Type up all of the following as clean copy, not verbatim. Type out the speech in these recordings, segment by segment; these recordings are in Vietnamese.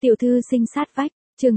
Tiểu thư sinh sát vách, chương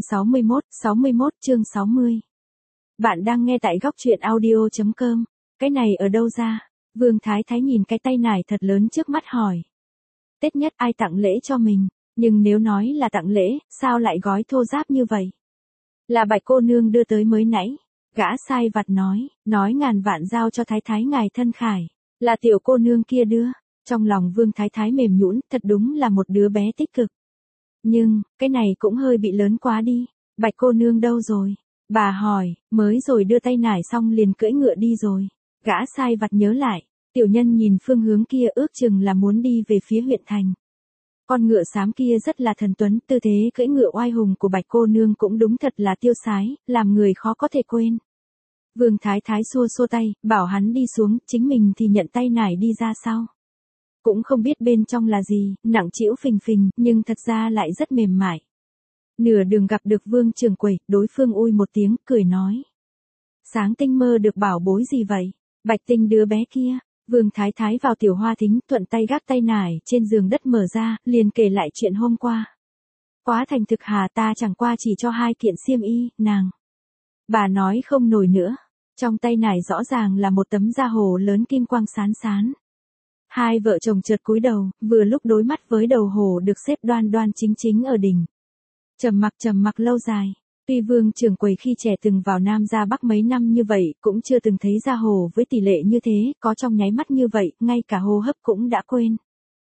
61 chương 60. Bạn đang nghe tại góc truyện audio.com. Cái này ở đâu ra? Vương Thái Thái nhìn cái tay nải thật lớn trước mắt hỏi. Tết nhất ai tặng lễ cho mình, nhưng nếu nói là tặng lễ, sao lại gói thô ráp như vậy? Là Bạch cô nương đưa tới mới nãy. Gã sai vặt nói ngàn vạn giao cho Thái Thái ngài thân khải. Là tiểu cô nương kia đưa. Trong lòng Vương Thái Thái mềm nhũn, thật đúng là một đứa bé tích cực. Nhưng, cái này cũng hơi bị lớn quá đi. Bạch cô nương đâu rồi? Bà hỏi, mới rồi đưa tay nải xong liền cưỡi ngựa đi rồi. Gã sai vặt nhớ lại, tiểu nhân nhìn phương hướng kia ước chừng là muốn đi về phía huyện thành. Con ngựa xám kia rất là thần tuấn, tư thế cưỡi ngựa oai hùng của Bạch cô nương cũng đúng thật là tiêu sái, làm người khó có thể quên. Vương Thái Thái xua xua tay, bảo hắn đi xuống, chính mình thì nhận tay nải đi ra sau. Cũng không biết bên trong là gì, nặng trĩu phình phình, nhưng thật ra lại rất mềm mại. Nửa đường gặp được Vương trưởng quầy, đối phương ui một tiếng, cười nói. Sáng tinh mơ được bảo bối gì vậy? Bạch Tinh đứa bé kia. Vương Thái Thái vào tiểu hoa thính, thuận tay gác tay nải trên giường đất mở ra, liền kể lại chuyện hôm qua. Quá thành thực hà, ta chẳng qua chỉ cho 2 kiện xiêm y, nàng. Bà nói không nổi nữa. Trong tay nải rõ ràng là một tấm da hồ lớn kim quang sán sán. Hai vợ chồng chợt cúi đầu, vừa lúc đối mắt với đầu hồ được xếp đoan đoan chính chính ở đỉnh. Trầm mặc lâu dài. Tuy Vương trưởng quầy khi trẻ từng vào Nam ra Bắc mấy năm như vậy, cũng chưa từng thấy da hồ với tỷ lệ như thế, có trong nháy mắt như vậy, ngay cả hô hấp cũng đã quên.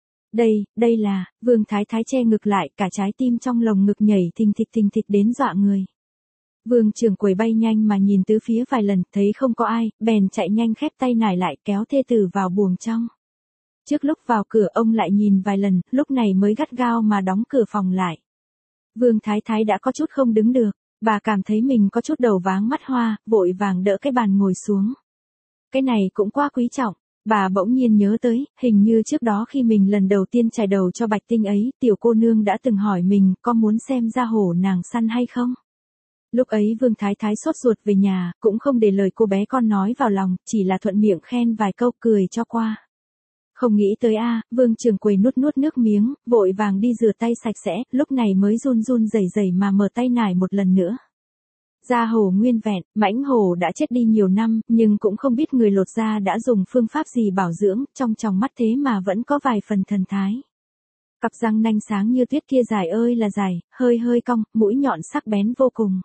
Đây là, Vương Thái Thái che ngực lại, cả trái tim trong lồng ngực nhảy thình thịch đến dọa người. Vương trưởng quầy bay nhanh mà nhìn tứ phía vài lần, thấy không có ai, bèn chạy nhanh khép tay nải lại kéo thê tử vào buồng trong. Trước lúc vào cửa ông lại nhìn vài lần, lúc này mới gắt gao mà đóng cửa phòng lại. Vương Thái Thái đã có chút không đứng được, bà cảm thấy mình có chút đầu váng mắt hoa, vội vàng đỡ cái bàn ngồi xuống. Cái này cũng quá quý trọng, bà bỗng nhiên nhớ tới, hình như trước đó khi mình lần đầu tiên chải đầu cho Bạch Tinh ấy, tiểu cô nương đã từng hỏi mình có muốn xem da hổ nàng săn hay không. Lúc ấy Vương Thái Thái sốt ruột về nhà, cũng không để lời cô bé con nói vào lòng, chỉ là thuận miệng khen vài câu cười cho qua. Không nghĩ tới Vương trưởng quầy nuốt nước miếng, vội vàng đi rửa tay sạch sẽ, lúc này mới run rẩy mà mở tay nải một lần nữa. Da hổ nguyên vẹn, mãnh hổ đã chết đi nhiều năm, nhưng cũng không biết người lột da đã dùng phương pháp gì bảo dưỡng, trong tròng mắt thế mà vẫn có vài phần thần thái. Cặp răng nanh sáng như tuyết kia dài ơi là dài, hơi cong, mũi nhọn sắc bén vô cùng.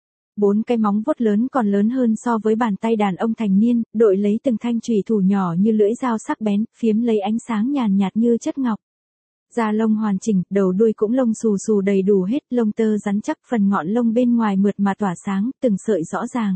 4 cái móng vuốt lớn còn lớn hơn so với bàn tay đàn ông thành niên, đội lấy từng thanh chùy thủ nhỏ như lưỡi dao sắc bén, phiếm lấy ánh sáng nhàn nhạt như chất ngọc. Da lông hoàn chỉnh, đầu đuôi cũng lông xù đầy đủ hết, lông tơ rắn chắc, phần ngọn lông bên ngoài mượt mà tỏa sáng, từng sợi rõ ràng.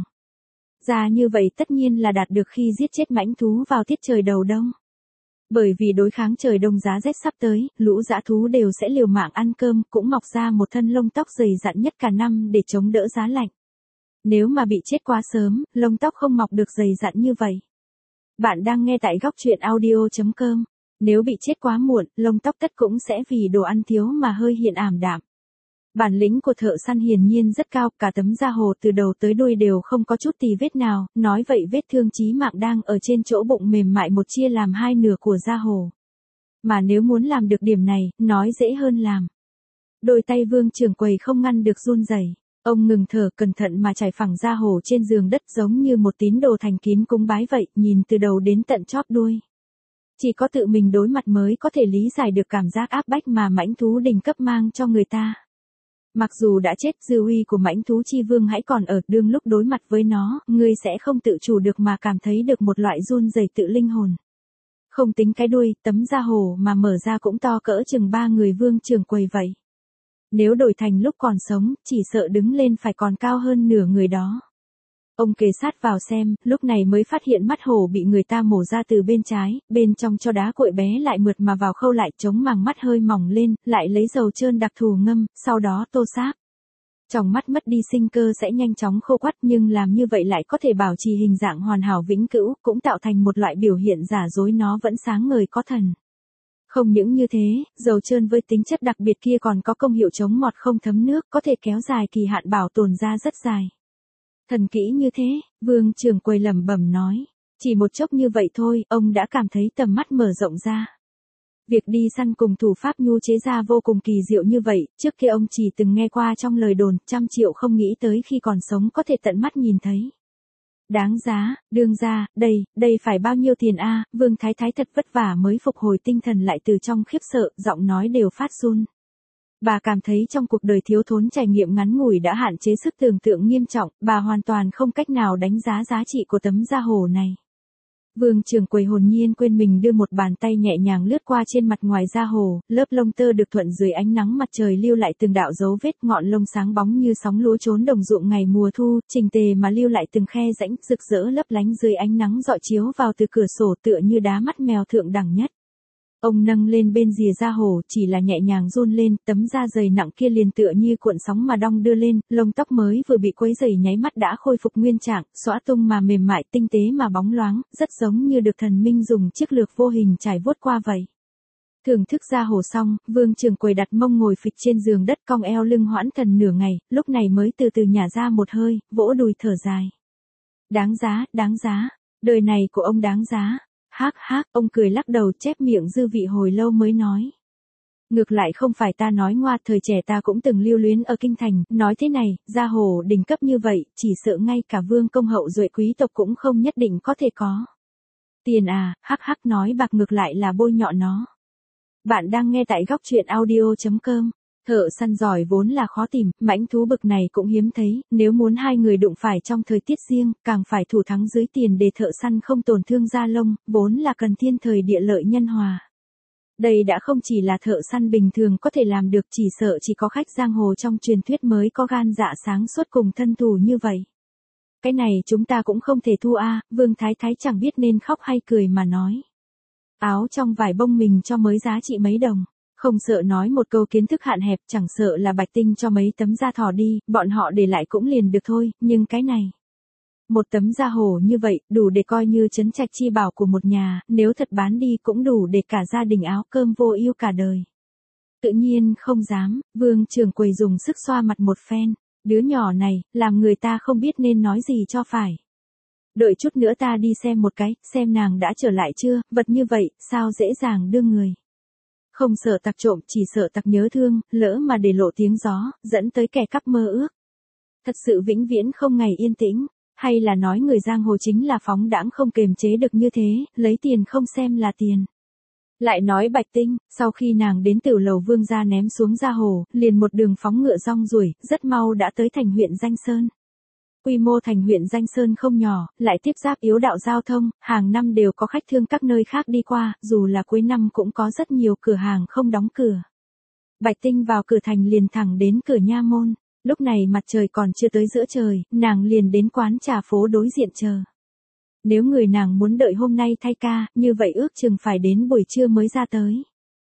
Da như vậy tất nhiên là đạt được khi giết chết mãnh thú vào tiết trời đầu đông. Bởi vì đối kháng trời đông giá rét sắp tới, lũ dã thú đều sẽ liều mạng ăn cơm, cũng mọc ra một thân lông tóc dày dặn nhất cả năm để chống đỡ giá lạnh. Nếu mà bị chết quá sớm, lông tóc không mọc được dày dặn như vậy. Bạn đang nghe tại góc truyện audio.com. Nếu bị chết quá muộn, lông tóc tất cũng sẽ vì đồ ăn thiếu mà hơi hiện ảm đạm. Bản lĩnh của thợ săn hiển nhiên rất cao, cả tấm da hồ từ đầu tới đuôi đều không có chút tì vết nào, nói vậy vết thương chí mạng đang ở trên chỗ bụng mềm mại một chia làm 2 nửa của da hồ. Mà nếu muốn làm được điểm này, nói dễ hơn làm. Đôi tay Vương trưởng quầy không ngăn được run rẩy. Ông ngừng thở cẩn thận mà trải phẳng da hổ trên giường đất giống như một tín đồ thành kín cúng bái vậy, nhìn từ đầu đến tận chóp đuôi. Chỉ có tự mình đối mặt mới có thể lý giải được cảm giác áp bách mà mãnh thú đỉnh cấp mang cho người ta. Mặc dù đã chết, dư uy của mãnh thú chi vương hãy còn ở, đương lúc đối mặt với nó, ngươi sẽ không tự chủ được mà cảm thấy được một loại run rẩy tự linh hồn. Không tính cái đuôi, tấm da hổ mà mở ra cũng to cỡ chừng 3 người Vương trưởng quầy vậy. Nếu đổi thành lúc còn sống, chỉ sợ đứng lên phải còn cao hơn nửa người đó. Ông kề sát vào xem, lúc này mới phát hiện mắt hổ bị người ta mổ ra từ bên trái, bên trong cho đá cội bé lại mượt mà vào khâu lại, chống màng mắt hơi mỏng lên, lại lấy dầu trơn đặc thù ngâm, sau đó tô sáp. Trong mắt mất đi sinh cơ sẽ nhanh chóng khô quắt, nhưng làm như vậy lại có thể bảo trì hình dạng hoàn hảo vĩnh cửu, cũng tạo thành một loại biểu hiện giả dối nó vẫn sáng ngời có thần. Không những như thế, dầu trơn với tính chất đặc biệt kia còn có công hiệu chống mọt không thấm nước, có thể kéo dài kỳ hạn bảo tồn da rất dài. Thần kỹ như thế, Vương trưởng quầy lẩm bẩm nói. Chỉ một chốc như vậy thôi, ông đã cảm thấy tầm mắt mở rộng ra. Việc đi săn cùng thủ pháp nhu chế ra vô cùng kỳ diệu như vậy, trước kia ông chỉ từng nghe qua trong lời đồn, 100 triệu không nghĩ tới khi còn sống có thể tận mắt nhìn thấy. Đáng giá, đương ra, đây phải bao nhiêu tiền a? Vương Thái Thái thật vất vả mới phục hồi tinh thần lại từ trong khiếp sợ, giọng nói đều phát run. Bà cảm thấy trong cuộc đời thiếu thốn trải nghiệm ngắn ngủi đã hạn chế sức tưởng tượng nghiêm trọng, bà hoàn toàn không cách nào đánh giá giá trị của tấm da hổ này. Vương Trường Quầy hồn nhiên quên mình đưa một bàn tay nhẹ nhàng lướt qua trên mặt ngoài da hổ, lớp lông tơ được thuận dưới ánh nắng mặt trời lưu lại từng đạo dấu vết, ngọn lông sáng bóng như sóng lúa trốn đồng ruộng ngày mùa thu, chỉnh tề mà lưu lại từng khe rãnh, rực rỡ lấp lánh dưới ánh nắng rọi chiếu vào từ cửa sổ tựa như đá mắt mèo thượng đẳng nhất. Ông nâng lên bên rìa da hổ, chỉ là nhẹ nhàng run lên, tấm da dày nặng kia liền tựa như cuộn sóng mà đong đưa lên, lông tóc mới vừa bị quấy rầy nháy mắt đã khôi phục nguyên trạng, xõa tung mà mềm mại, tinh tế mà bóng loáng, rất giống như được thần minh dùng chiếc lược vô hình trải vuốt qua vậy. Thưởng thức da hổ xong, Vương Trường Quầy đặt mông ngồi phịch trên giường đất cong eo lưng hoãn thần nửa ngày, lúc này mới từ từ nhả ra một hơi, vỗ đùi thở dài. Đáng giá, đời này của ông đáng giá. Hác, ông cười lắc đầu chép miệng dư vị hồi lâu mới nói. Ngược lại không phải ta nói ngoa, thời trẻ ta cũng từng lưu luyến ở kinh thành, nói thế này, da hổ đỉnh cấp như vậy, chỉ sợ ngay cả vương công hậu duệ quý tộc cũng không nhất định có thể có. Tiền à, hắc nói bạc ngược lại là bôi nhọ nó. Bạn đang nghe tại góc truyện audio.com. Thợ săn giỏi vốn là khó tìm, mãnh thú bực này cũng hiếm thấy, nếu muốn hai người đụng phải trong thời tiết riêng, càng phải thủ thắng dưới tiền để thợ săn không tổn thương da lông, vốn là cần thiên thời địa lợi nhân hòa. Đây đã không chỉ là thợ săn bình thường có thể làm được, chỉ sợ chỉ có khách giang hồ trong truyền thuyết mới có gan dạ sáng suốt cùng thân thủ như vậy. Cái này chúng ta cũng không thể thua a. Vương Thái Thái chẳng biết nên khóc hay cười mà nói. Áo trong vải bông mình cho mới giá trị mấy đồng. Không sợ nói một câu kiến thức hạn hẹp, chẳng sợ là Bạch Tinh cho mấy tấm da thỏ đi, bọn họ để lại cũng liền được thôi, nhưng cái này. Một tấm da hổ như vậy, đủ để coi như trấn trạch chi bảo của một nhà, nếu thật bán đi cũng đủ để cả gia đình áo cơm vô ưu cả đời. Tự nhiên không dám, Vương Trường Quầy dùng sức xoa mặt một phen, đứa nhỏ này, làm người ta không biết nên nói gì cho phải. Đợi chút nữa ta đi xem một cái, xem nàng đã trở lại chưa, vật như vậy, sao dễ dàng đưa người. Không sợ tặc trộm, chỉ sợ tặc nhớ thương, lỡ mà để lộ tiếng gió, dẫn tới kẻ cắp mơ ước. Thật sự vĩnh viễn không ngày yên tĩnh, hay là nói người giang hồ chính là phóng đãng không kềm chế được như thế, lấy tiền không xem là tiền. Lại nói Bạch Tinh, sau khi nàng đến tiểu lầu vương gia ném xuống da hồ, liền một đường phóng ngựa rong ruổi, rất mau đã tới thành huyện Danh Sơn. Quy mô thành huyện Danh Sơn không nhỏ, lại tiếp giáp yếu đạo giao thông, hàng năm đều có khách thương các nơi khác đi qua, dù là cuối năm cũng có rất nhiều cửa hàng không đóng cửa. Bạch Tinh vào cửa thành liền thẳng đến cửa nha môn, lúc này mặt trời còn chưa tới giữa trời, nàng liền đến quán trà phố đối diện chờ. Nếu người nàng muốn đợi hôm nay thay ca, như vậy ước chừng phải đến buổi trưa mới ra tới.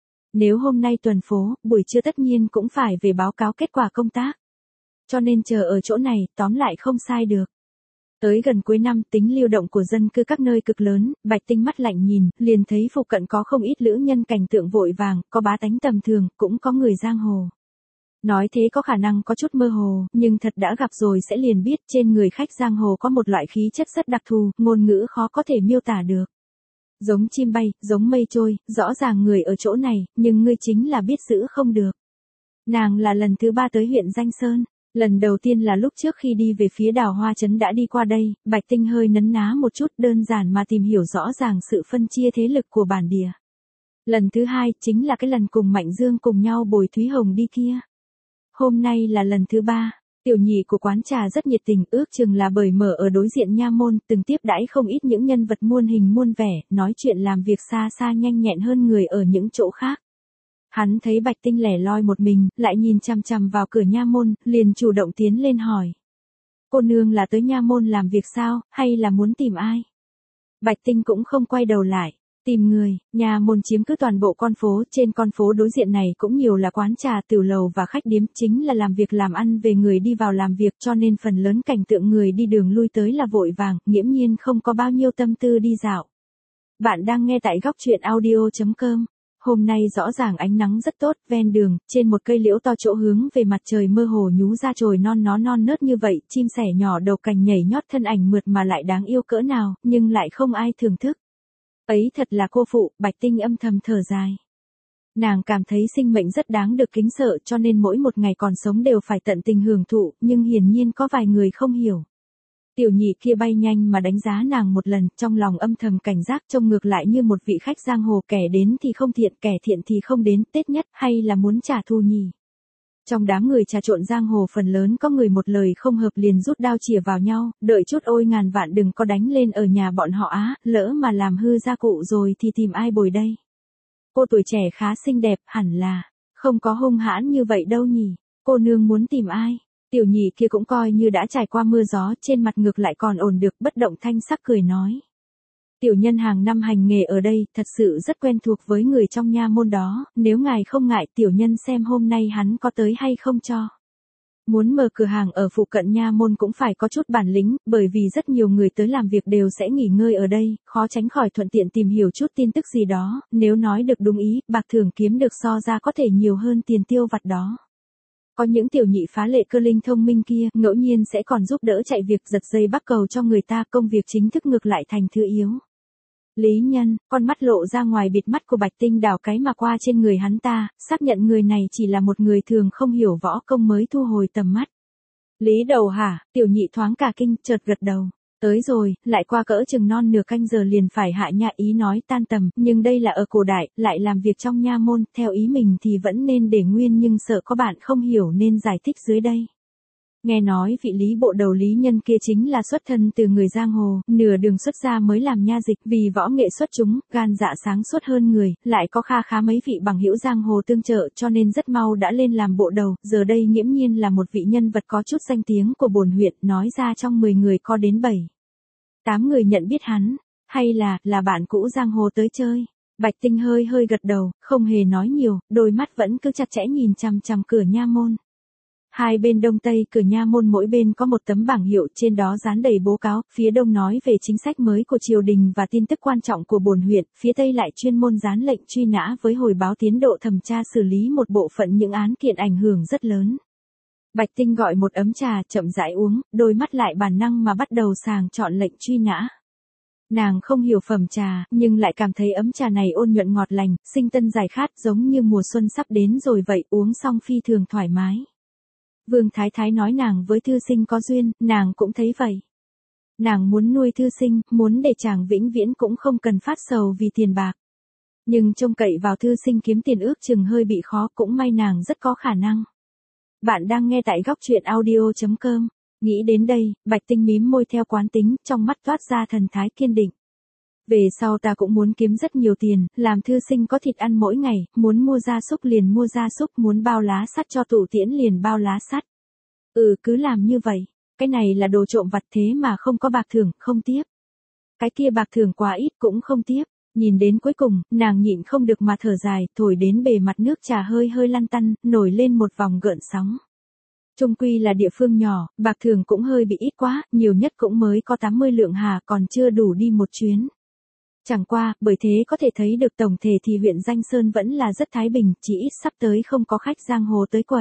Nếu hôm nay tuần phố, buổi trưa tất nhiên cũng phải về báo cáo kết quả công tác. Cho nên chờ ở chỗ này, tóm lại không sai được. Tới gần cuối năm, tính lưu động của dân cư các nơi cực lớn, Bạch Tinh mắt lạnh nhìn, liền thấy phụ cận có không ít lữ nhân cảnh tượng vội vàng, có bá tánh tầm thường, cũng có người giang hồ. Nói thế có khả năng có chút mơ hồ, nhưng thật đã gặp rồi sẽ liền biết trên người khách giang hồ có một loại khí chất rất đặc thù, ngôn ngữ khó có thể miêu tả được. Giống chim bay, giống mây trôi, rõ ràng người ở chỗ này, nhưng ngươi chính là biết giữ không được. Nàng là lần thứ 3 tới huyện Danh Sơn. Lần đầu tiên là lúc trước khi đi về phía đào Hoa Trấn đã đi qua đây, Bạch Tinh hơi nấn ná một chút đơn giản mà tìm hiểu rõ ràng sự phân chia thế lực của bản địa. Lần thứ 2 chính là cái lần cùng Mạnh Dương cùng nhau bồi Thúy Hồng đi kia. Hôm nay là lần thứ 3, tiểu nhị của quán trà rất nhiệt tình, ước chừng là bởi mở ở đối diện nha môn, từng tiếp đãi không ít những nhân vật muôn hình muôn vẻ, nói chuyện làm việc xa xa nhanh nhẹn hơn người ở những chỗ khác. Hắn thấy Bạch Tinh lẻ loi một mình, lại nhìn chằm chằm vào cửa nha môn, liền chủ động tiến lên hỏi. Cô nương là tới nha môn làm việc sao, hay là muốn tìm ai? Bạch Tinh cũng không quay đầu lại. Tìm người, nha môn chiếm cứ toàn bộ con phố, trên con phố đối diện này cũng nhiều là quán trà, tiểu lầu và khách điếm, chính là làm việc làm ăn về người đi vào làm việc, cho nên phần lớn cảnh tượng người đi đường lui tới là vội vàng, nghiễm nhiên không có bao nhiêu tâm tư đi dạo. Bạn đang nghe tại góc truyện audio.com. Hôm nay rõ ràng ánh nắng rất tốt, ven đường, trên một cây liễu to chỗ hướng về mặt trời mơ hồ nhú ra chồi non nó non nớt như vậy, chim sẻ nhỏ đầu cành nhảy nhót thân ảnh mượt mà lại đáng yêu cỡ nào, nhưng lại không ai thưởng thức. Ấy thật là cô phụ, Bạch Tinh âm thầm thở dài. Nàng cảm thấy sinh mệnh rất đáng được kính sợ cho nên mỗi một ngày còn sống đều phải tận tình hưởng thụ, nhưng hiển nhiên có vài người không hiểu. Tiểu nhị kia bay nhanh mà đánh giá nàng một lần, trong lòng âm thầm cảnh giác, trông ngược lại như một vị khách giang hồ, kẻ đến thì không thiện, kẻ thiện thì không đến, Tết nhất hay là muốn trả thù nhỉ? Trong đám người trà trộn giang hồ phần lớn có người một lời không hợp liền rút đao chìa vào nhau, đợi chút ôi ngàn vạn đừng có đánh lên ở nhà bọn họ á, lỡ mà làm hư gia cụ rồi thì tìm ai bồi đây? Cô tuổi trẻ khá xinh đẹp, hẳn là không có hung hãn như vậy đâu nhỉ? Cô nương muốn tìm ai? Tiểu nhị kia cũng coi như đã trải qua mưa gió, trên mặt ngược lại còn ổn được, bất động thanh sắc cười nói. Tiểu nhân hàng năm hành nghề ở đây, thật sự rất quen thuộc với người trong nha môn đó, nếu ngài không ngại tiểu nhân xem hôm nay hắn có tới hay không cho. Muốn mở cửa hàng ở phụ cận nha môn cũng phải có chút bản lĩnh, bởi vì rất nhiều người tới làm việc đều sẽ nghỉ ngơi ở đây, khó tránh khỏi thuận tiện tìm hiểu chút tin tức gì đó, nếu nói được đúng ý, bạc thưởng kiếm được so ra có thể nhiều hơn tiền tiêu vặt đó. Có những tiểu nhị phá lệ cơ linh thông minh kia, ngẫu nhiên sẽ còn giúp đỡ chạy việc giật dây bắt cầu cho người ta, công việc chính thức ngược lại thành thứ yếu. Lý Nhân, con mắt lộ ra ngoài bịt mắt của Bạch Tinh đảo cái mà qua trên người hắn ta, xác nhận người này chỉ là một người thường không hiểu võ công mới thu hồi tầm mắt. Lý Đầu hả? Tiểu nhị thoáng cả kinh, chợt gật đầu. Tới rồi, lại qua cỡ chừng non nửa canh giờ liền phải hạ nha, ý nói tan tầm, nhưng đây là ở cổ đại, lại làm việc trong nha môn, theo ý mình thì vẫn nên để nguyên nhưng sợ có bạn không hiểu nên giải thích dưới đây. Nghe nói vị Lý bộ đầu Lý Nhân kia chính là xuất thân từ người giang hồ, nửa đường xuất gia mới làm nha dịch, vì võ nghệ xuất chúng, gan dạ sáng suốt hơn người, lại có kha khá mấy vị bằng hữu giang hồ tương trợ cho nên rất mau đã lên làm bộ đầu, giờ đây nghiễm nhiên là một vị nhân vật có chút danh tiếng của bổn huyện, nói ra trong 10 người có đến 7-8 người nhận biết hắn, hay là bạn cũ giang hồ tới chơi. Bạch Tinh hơi gật đầu, không hề nói nhiều, đôi mắt vẫn cứ chặt chẽ nhìn chằm chằm cửa nha môn. Hai bên đông tây cửa nha môn mỗi bên có một tấm bảng hiệu, trên đó dán đầy bố cáo, phía đông nói về chính sách mới của triều đình và tin tức quan trọng của bổn huyện, phía tây lại chuyên môn dán lệnh truy nã với hồi báo tiến độ thẩm tra xử lý một bộ phận những án kiện ảnh hưởng rất lớn. Bạch Tinh gọi một ấm trà, chậm rãi uống, đôi mắt lại bản năng mà bắt đầu sàng chọn lệnh truy nã. Nàng không hiểu phẩm trà, nhưng lại cảm thấy ấm trà này ôn nhuận ngọt lành, sinh tân giải khát, giống như mùa xuân sắp đến rồi vậy, uống xong phi thường thoải mái. Vương Thái Thái nói nàng với thư sinh có duyên, nàng cũng thấy vậy. Nàng muốn nuôi thư sinh, muốn để chàng vĩnh viễn cũng không cần phát sầu vì tiền bạc. Nhưng trông cậy vào thư sinh kiếm tiền ước chừng hơi bị khó, cũng may nàng rất có khả năng. Bạn đang nghe tại góc truyện audio.com. Nghĩ đến đây, Bạch Tinh mím môi theo quán tính, trong mắt toát ra thần thái kiên định. Về sau ta cũng muốn kiếm rất nhiều tiền, làm thư sinh có thịt ăn mỗi ngày, muốn mua gia súc liền mua gia súc, muốn bao lá sắt cho tụ tiễn liền bao lá sắt. Cứ làm như vậy, cái này là đồ trộm vặt thế mà không có bạc thưởng, không tiếp. Cái kia bạc thưởng quá ít cũng không tiếp. Nhìn đến cuối cùng, nàng nhịn không được mà thở dài, thổi đến bề mặt nước trà hơi lăn tăn, nổi lên một vòng gợn sóng. Trung quy là địa phương nhỏ, bạc thưởng cũng hơi bị ít quá, nhiều nhất cũng mới có 80 lượng hà, còn chưa đủ đi một chuyến. Chẳng qua, bởi thế có thể thấy được tổng thể thì huyện Danh Sơn vẫn là rất thái bình, chỉ ít sắp tới không có khách giang hồ tới quẩy.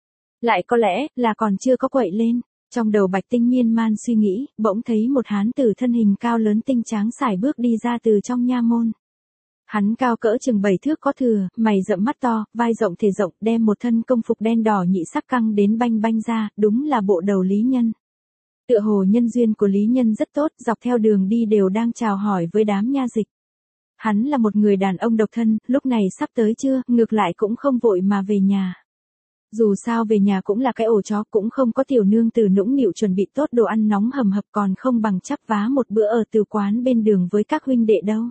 Lại có lẽ là còn chưa có quậy lên. Trong đầu Bạch Tinh miên man suy nghĩ, bỗng thấy một hán tử thân hình cao lớn tinh tráng sải bước đi ra từ trong nha môn. Hắn cao cỡ chừng 7 thước có thừa, mày rậm mắt to, vai rộng thể rộng, đem một thân công phục đen đỏ nhị sắc căng đến banh banh ra, đúng là bộ đầu Lý Nhân. Tựa hồ nhân duyên của Lý Nhân rất tốt, dọc theo đường đi đều đang chào hỏi với đám nha dịch. Hắn là một người đàn ông độc thân, lúc này sắp tới trưa, ngược lại cũng không vội mà về nhà. Dù sao về nhà cũng là cái ổ chó, cũng không có tiểu nương tử nũng nịu chuẩn bị tốt đồ ăn nóng hầm hập, còn không bằng chắp vá một bữa ở từ quán bên đường với các huynh đệ đâu.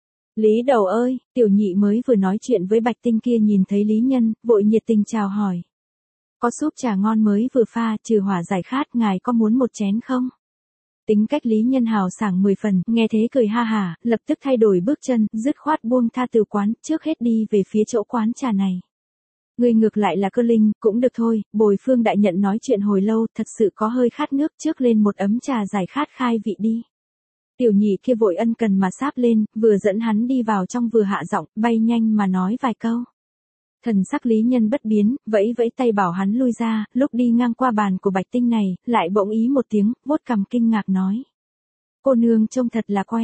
Lý Đầu ơi, tiểu nhị mới vừa nói chuyện với Bạch Tinh kia nhìn thấy Lý Nhân, vội nhiệt tình chào hỏi. Có súp trà ngon mới vừa pha, trừ hỏa giải khát, ngài có muốn một chén không? Tính cách Lý Nhân hào sảng 10 phần, nghe thế cười ha hả, lập tức thay đổi bước chân, dứt khoát buông tha từ quán, trước hết đi về phía chỗ quán trà này. Người ngược lại là cơ linh, cũng được thôi, Bồi Phương đại nhận nói chuyện hồi lâu, thật sự có hơi khát nước, trước lên một ấm trà giải khát khai vị đi. Tiểu nhị kia vội ân cần mà sáp lên, vừa dẫn hắn đi vào trong vừa hạ giọng, bay nhanh mà nói vài câu. Thần sắc Lý Nhân bất biến, vẫy tay bảo hắn lui ra, lúc đi ngang qua bàn của Bạch Tinh này, lại bỗng ý một tiếng, vuốt cằm kinh ngạc nói. Cô nương trông thật là quen,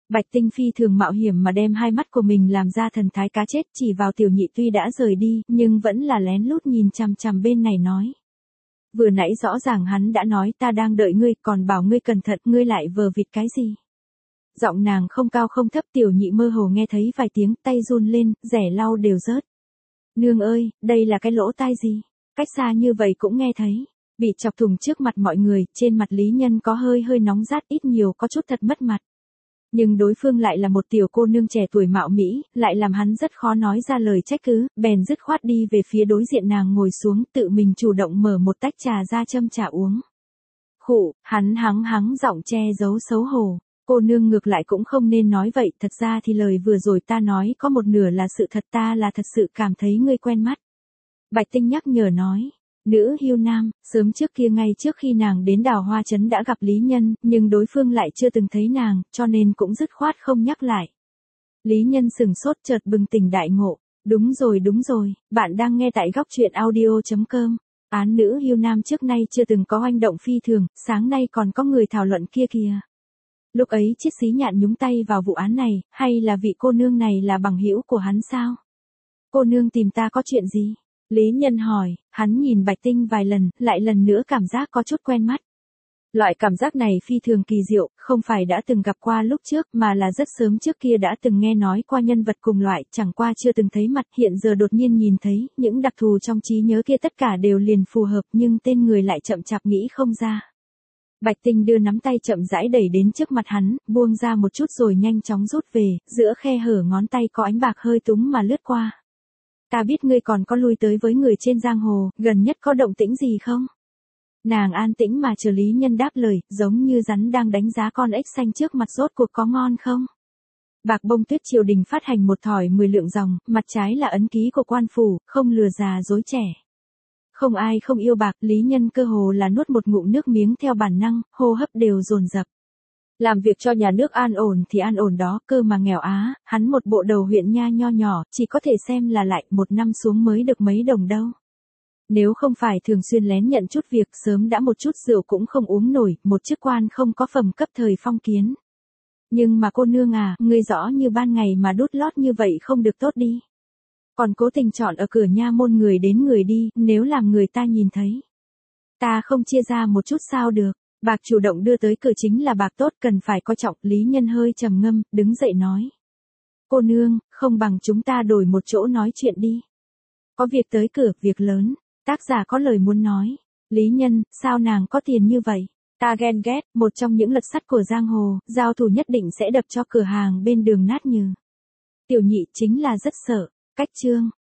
Bạch Tinh phi thường mạo hiểm mà đem hai mắt của mình làm ra thần thái cá chết chỉ vào Tiểu Nhị tuy đã rời đi, nhưng vẫn là lén lút nhìn chằm chằm bên này nói. Vừa nãy rõ ràng hắn đã nói ta đang đợi ngươi, còn bảo ngươi cẩn thận, ngươi lại vờ vịt cái gì? Giọng nàng không cao không thấp, Tiểu Nhị mơ hồ nghe thấy vài tiếng, tay run lên, rẻ lau đều rớt. Nương ơi, đây là cái lỗ tai gì? Cách xa như vậy cũng nghe thấy. Bị chọc thủng trước mặt mọi người, trên mặt Lý Nhân có hơi nóng rát, ít nhiều có chút thật mất mặt. Nhưng đối phương lại là một tiểu cô nương trẻ tuổi mạo mỹ, lại làm hắn rất khó nói ra lời trách cứ, bèn dứt khoát đi về phía đối diện nàng ngồi xuống, tự mình chủ động mở một tách trà ra châm trà uống. Khụ, hắn hắng giọng che giấu xấu hổ. Cô nương ngược lại cũng không nên nói vậy, thật ra thì lời vừa rồi ta nói có một nửa là sự thật, ta là thật sự cảm thấy ngươi quen mắt. Bạch Tinh nhắc nhở nói. Nữ Hưu Nam, sớm trước kia ngay trước khi nàng đến Đào Hoa Trấn đã gặp Lý Nhân, nhưng đối phương lại chưa từng thấy nàng, cho nên cũng dứt khoát không nhắc lại. Lý Nhân sừng sốt chợt bừng tỉnh đại ngộ. Đúng rồi, bạn đang nghe tại góc truyện audio.com. Án nữ Hưu Nam trước nay chưa từng có oanh động phi thường, sáng nay còn có người thảo luận kia kìa. Lúc ấy Chiết Xí Nhạn nhúng tay vào vụ án này, hay là vị cô nương này là bằng hữu của hắn sao? Cô nương tìm ta có chuyện gì? Lý Nhân hỏi, hắn nhìn Bạch Tinh vài lần, lại lần nữa cảm giác có chút quen mắt. Loại cảm giác này phi thường kỳ diệu, không phải đã từng gặp qua lúc trước mà là rất sớm trước kia đã từng nghe nói qua nhân vật cùng loại, chẳng qua chưa từng thấy mặt, hiện giờ đột nhiên nhìn thấy, những đặc thù trong trí nhớ kia tất cả đều liền phù hợp nhưng tên người lại chậm chạp nghĩ không ra. Bạch Tinh đưa nắm tay chậm rãi đẩy đến trước mặt hắn, buông ra một chút rồi nhanh chóng rút về, giữa khe hở ngón tay có ánh bạc hơi túng mà lướt qua. Ta biết ngươi còn có lui tới với người trên giang hồ, gần nhất có động tĩnh gì không? Nàng an tĩnh mà chờ Lý Nhân đáp lời, giống như rắn đang đánh giá con ếch xanh trước mặt rốt cuộc có ngon không? Bạc Bông Tuyết triều đình phát hành một thỏi 10 lượng dòng, mặt trái là ấn ký của quan phủ, không lừa già dối trẻ. Không ai không yêu bạc, Lý Nhân cơ hồ là nuốt một ngụm nước miếng theo bản năng, hô hấp đều dồn dập. Làm việc cho nhà nước an ổn thì an ổn đó, cơ mà nghèo á, hắn một bộ đầu huyện nha nho nhỏ, chỉ có thể xem là lại một năm xuống mới được mấy đồng đâu. Nếu không phải thường xuyên lén nhận chút việc, sớm đã một chút rượu cũng không uống nổi, một chức quan không có phẩm cấp thời phong kiến. Nhưng mà cô nương à, ngươi rõ như ban ngày mà đút lót như vậy không được tốt đi. Còn cố tình chọn ở cửa nha môn người đến người đi, nếu làm người ta nhìn thấy. Ta không chia ra một chút sao được. Bạc chủ động đưa tới cửa chính là bạc tốt, cần phải coi trọng. Lý Nhân hơi trầm ngâm, đứng dậy nói. Cô nương, không bằng chúng ta đổi một chỗ nói chuyện đi. Có việc tới cửa, việc lớn. Tác giả có lời muốn nói. Lý Nhân, sao nàng có tiền như vậy? Ta ghen ghét, một trong những lật sắt của giang hồ, giao thủ nhất định sẽ đập cho cửa hàng bên đường nát nhừ. Tiểu Nhị chính là rất sợ. Cách chương.